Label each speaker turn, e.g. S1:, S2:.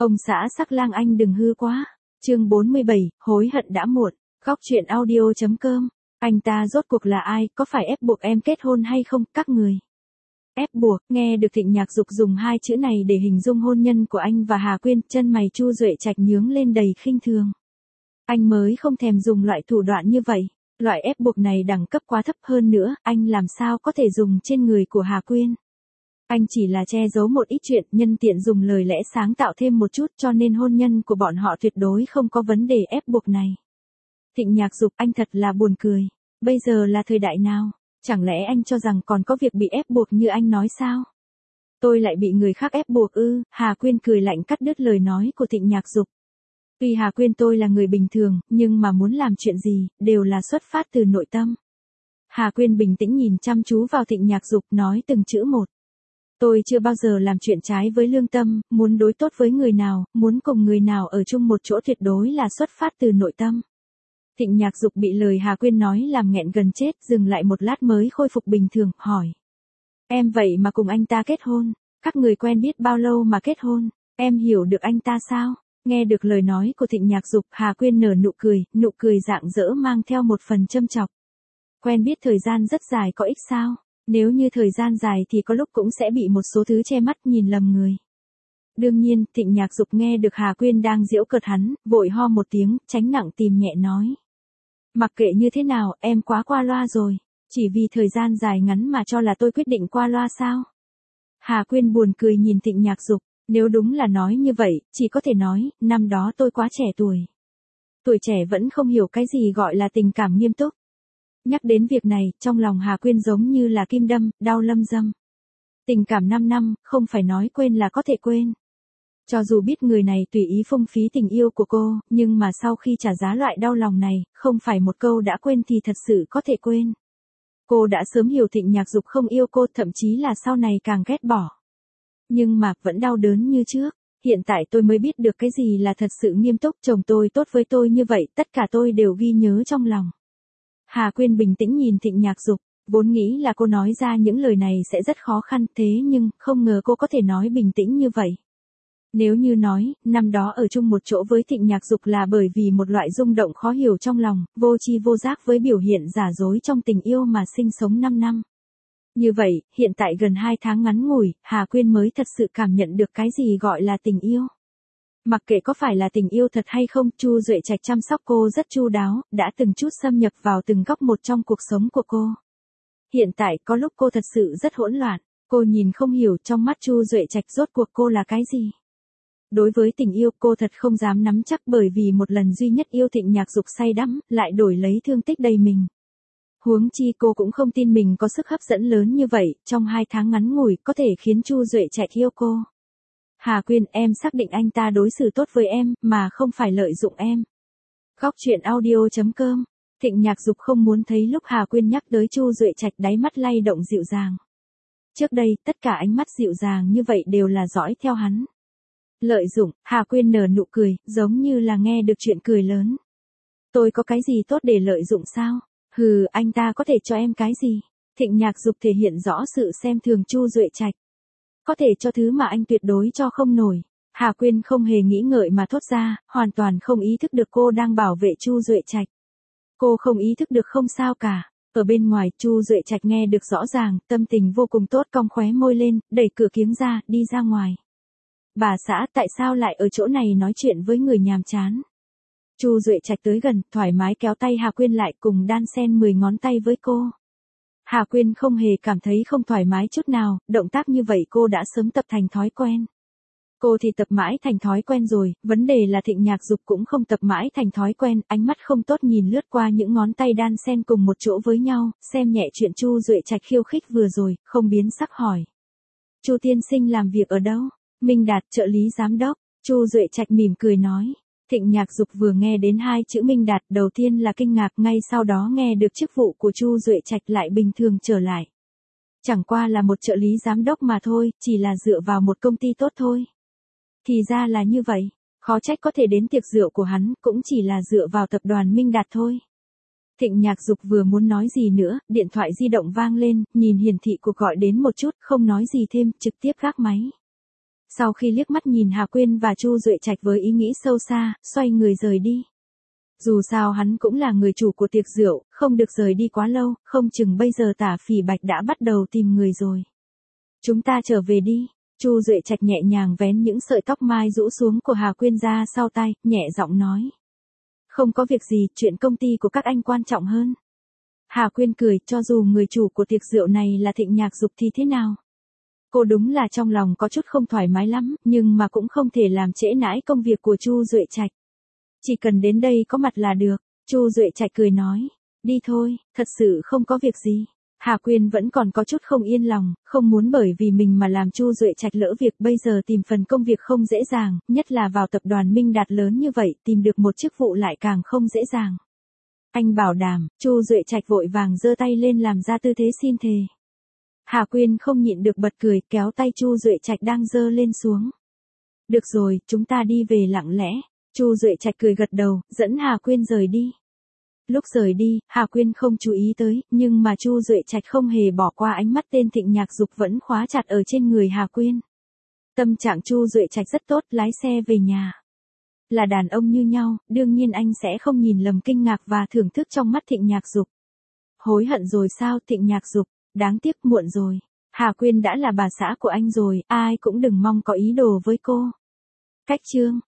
S1: Ông xã sắc lang anh đừng hư quá. Chương 47, hối hận đã muộn. Góc truyện audio.com. Anh ta rốt cuộc là ai, có phải ép buộc em kết hôn hay không, các người? Ép buộc, nghe được Thịnh Nhạc Dục dùng hai chữ này để hình dung hôn nhân của anh và Hà Quyên, chân mày Chu Duệ Trạch nhướng lên đầy khinh thường. Anh mới không thèm dùng loại thủ đoạn như vậy, loại ép buộc này đẳng cấp quá thấp, hơn nữa, anh làm sao có thể dùng trên người của Hà Quyên. Anh chỉ là che giấu một ít chuyện, nhân tiện dùng lời lẽ sáng tạo thêm một chút, cho nên hôn nhân của bọn họ tuyệt đối không có vấn đề ép buộc này. Thịnh Nhạc Dục, anh thật là buồn cười. Bây giờ là thời đại nào? Chẳng lẽ anh cho rằng còn có việc bị ép buộc như anh nói sao? Tôi lại bị người khác ép buộc ư? Hà Quyên cười lạnh cắt đứt lời nói của Thịnh Nhạc Dục. Tuy Hà Quyên tôi là người bình thường, nhưng mà muốn làm chuyện gì, đều là xuất phát từ nội tâm. Hà Quyên bình tĩnh nhìn chăm chú vào Thịnh Nhạc Dục, nói từng chữ một. Tôi chưa bao giờ làm chuyện trái với lương tâm, muốn đối tốt với người nào, muốn cùng người nào ở chung một chỗ tuyệt đối là xuất phát từ nội tâm. Thịnh Nhạc Dục bị lời Hà Quyên nói làm nghẹn gần chết, dừng lại một lát mới khôi phục bình thường, hỏi. Em vậy mà cùng anh ta kết hôn, các người quen biết bao lâu mà kết hôn, em hiểu được anh ta sao? Nghe được lời nói của Thịnh Nhạc Dục, Hà Quyên nở nụ cười rạng rỡ mang theo một phần châm chọc. Quen biết thời gian rất dài có ích sao? Nếu như thời gian dài thì có lúc cũng sẽ bị một số thứ che mắt, nhìn lầm người. Đương nhiên, Thịnh Nhạc Dục nghe được Hà Quyên đang giễu cợt hắn, vội ho một tiếng, tránh nặng tìm nhẹ nói. Mặc kệ như thế nào, em quá qua loa rồi. Chỉ vì thời gian dài ngắn mà cho là tôi quyết định qua loa sao? Hà Quyên buồn cười nhìn Thịnh Nhạc Dục. Nếu đúng là nói như vậy, chỉ có thể nói, năm đó tôi quá trẻ tuổi. Tuổi trẻ vẫn không hiểu cái gì gọi là tình cảm nghiêm túc. Nhắc đến việc này, trong lòng Hà Quyên giống như là kim đâm, đau lâm dâm. Tình cảm 5 năm, không phải nói quên là có thể quên. Cho dù biết người này tùy ý phung phí tình yêu của cô, nhưng mà sau khi trả giá loại đau lòng này, không phải một câu đã quên thì thật sự có thể quên. Cô đã sớm hiểu Thịnh Nhạc Dục không yêu cô, thậm chí là sau này càng ghét bỏ. Nhưng mà, vẫn đau đớn như trước. Hiện tại tôi mới biết được cái gì là thật sự nghiêm túc, chồng tôi tốt với tôi như vậy, tất cả tôi đều ghi nhớ trong lòng. Hà Quyên bình tĩnh nhìn Thịnh Nhạc Dục, vốn nghĩ là cô nói ra những lời này sẽ rất khó khăn, thế nhưng, không ngờ cô có thể nói bình tĩnh như vậy. Nếu như nói, năm đó ở chung một chỗ với Thịnh Nhạc Dục là bởi vì một loại rung động khó hiểu trong lòng, vô tri vô giác với biểu hiện giả dối trong tình yêu mà sinh sống 5 năm. Như vậy, hiện tại gần 2 tháng ngắn ngủi, Hà Quyên mới thật sự cảm nhận được cái gì gọi là tình yêu. Mặc kệ có phải là tình yêu thật hay không, Chu Duệ Trạch chăm sóc cô rất chu đáo, đã từng chút xâm nhập vào từng góc một trong cuộc sống của cô. Hiện tại, có lúc cô thật sự rất hỗn loạn, cô nhìn không hiểu trong mắt Chu Duệ Trạch rốt cuộc cô là cái gì. Đối với tình yêu, cô thật không dám nắm chắc, bởi vì một lần duy nhất yêu Thịnh Nhạc Dục say đắm, lại đổi lấy thương tích đầy mình. Huống chi cô cũng không tin mình có sức hấp dẫn lớn như vậy, trong 2 tháng ngắn ngủi, có thể khiến Chu Duệ Trạch yêu cô. Hà Quyên, em xác định anh ta đối xử tốt với em, mà không phải lợi dụng em. Góc truyện audio.com. Thịnh Nhạc Dục không muốn thấy lúc Hà Quyên nhắc tới Chu Duệ Trạch, đáy mắt lay động dịu dàng. Trước đây, tất cả ánh mắt dịu dàng như vậy đều là dõi theo hắn. Lợi dụng, Hà Quyên nở nụ cười, giống như là nghe được chuyện cười lớn. Tôi có cái gì tốt để lợi dụng sao? Hừ, anh ta có thể cho em cái gì? Thịnh Nhạc Dục thể hiện rõ sự xem thường Chu Duệ Trạch. Có thể cho thứ mà anh tuyệt đối cho không nổi. Hà Quyên không hề nghĩ ngợi mà thốt ra, hoàn toàn không ý thức được cô đang bảo vệ Chu Duệ Trạch. Cô không ý thức được không sao cả. Ở bên ngoài, Chu Duệ Trạch nghe được rõ ràng, tâm tình vô cùng tốt, cong khóe môi lên, đẩy cửa kiếng ra, đi ra ngoài. Bà xã, tại sao lại ở chỗ này nói chuyện với người nhàm chán? Chu Duệ Trạch tới gần, thoải mái kéo tay Hà Quyên lại, cùng đan xen 10 ngón tay với cô. Hà Quyên không hề cảm thấy không thoải mái chút nào, động tác như vậy cô đã sớm tập thành thói quen. Cô thì tập mãi thành thói quen rồi, vấn đề là Thịnh Nhạc Dục cũng không tập mãi thành thói quen, ánh mắt không tốt nhìn lướt qua những ngón tay đan xen cùng một chỗ với nhau, xem nhẹ chuyện Chu Duệ Trạch khiêu khích vừa rồi, không biến sắc hỏi. Chu tiên sinh làm việc ở đâu? Minh Đạt, trợ lý giám đốc. Chu Duệ Trạch mỉm cười nói. Thịnh Nhạc Dục vừa nghe đến hai chữ Minh Đạt, đầu tiên là kinh ngạc, ngay sau đó nghe được chức vụ của Chu Duệ Trạch lại bình thường trở lại. Chẳng qua là một trợ lý giám đốc mà thôi, chỉ là dựa vào một công ty tốt thôi. Thì ra là như vậy, khó trách có thể đến tiệc rượu của hắn, cũng chỉ là dựa vào tập đoàn Minh Đạt thôi. Thịnh Nhạc Dục vừa muốn nói gì nữa, điện thoại di động vang lên, nhìn hiển thị cuộc gọi đến một chút, không nói gì thêm, trực tiếp gác máy. Sau khi liếc mắt nhìn Hà Quyên và Chu Duệ Trạch với ý nghĩ sâu xa, xoay người rời đi. Dù sao hắn cũng là người chủ của tiệc rượu, không được rời đi quá lâu, không chừng bây giờ Tả Phỉ Bạch đã bắt đầu tìm người rồi. Chúng ta trở về đi. Chu Duệ Trạch nhẹ nhàng vén những sợi tóc mai rũ xuống của Hà Quyên ra sau tai, nhẹ giọng nói. Không có việc gì, chuyện công ty của các anh quan trọng hơn. Hà Quyên cười, cho dù người chủ của tiệc rượu này là Thịnh Nhạc Dục thì thế nào? Cô đúng là trong lòng có chút không thoải mái lắm, nhưng mà cũng không thể làm trễ nải công việc của Chu Duệ Trạch. Chỉ cần đến đây có mặt là được. Chu Duệ Trạch cười nói. Đi thôi, thật sự không có việc gì. Hà Quyên vẫn còn có chút không yên lòng, không muốn bởi vì mình mà làm Chu Duệ Trạch lỡ việc. Bây giờ tìm phần công việc không dễ dàng, nhất là vào tập đoàn Minh Đạt lớn như vậy, tìm được một chức vụ lại càng không dễ dàng. Anh bảo đảm. Chu Duệ Trạch vội vàng giơ tay lên làm ra tư thế xin thề. Hà Quyên không nhịn được bật cười, kéo tay Chu Duệ Trạch đang giơ lên xuống. Được rồi, chúng ta đi về lặng lẽ. Chu Duệ Trạch cười gật đầu, dẫn Hà Quyên rời đi. Lúc rời đi, Hà Quyên không chú ý tới, nhưng mà Chu Duệ Trạch không hề bỏ qua ánh mắt tên Thịnh Nhạc Dục vẫn khóa chặt ở trên người Hà Quyên. Tâm trạng Chu Duệ Trạch rất tốt, lái xe về nhà. Là đàn ông như nhau, đương nhiên anh sẽ không nhìn lầm kinh ngạc và thưởng thức trong mắt Thịnh Nhạc Dục. Hối hận rồi sao Thịnh Nhạc Dục? Đáng tiếc muộn rồi. Hà Quyên đã là bà xã của anh rồi, ai cũng đừng mong có ý đồ với cô. Cách chương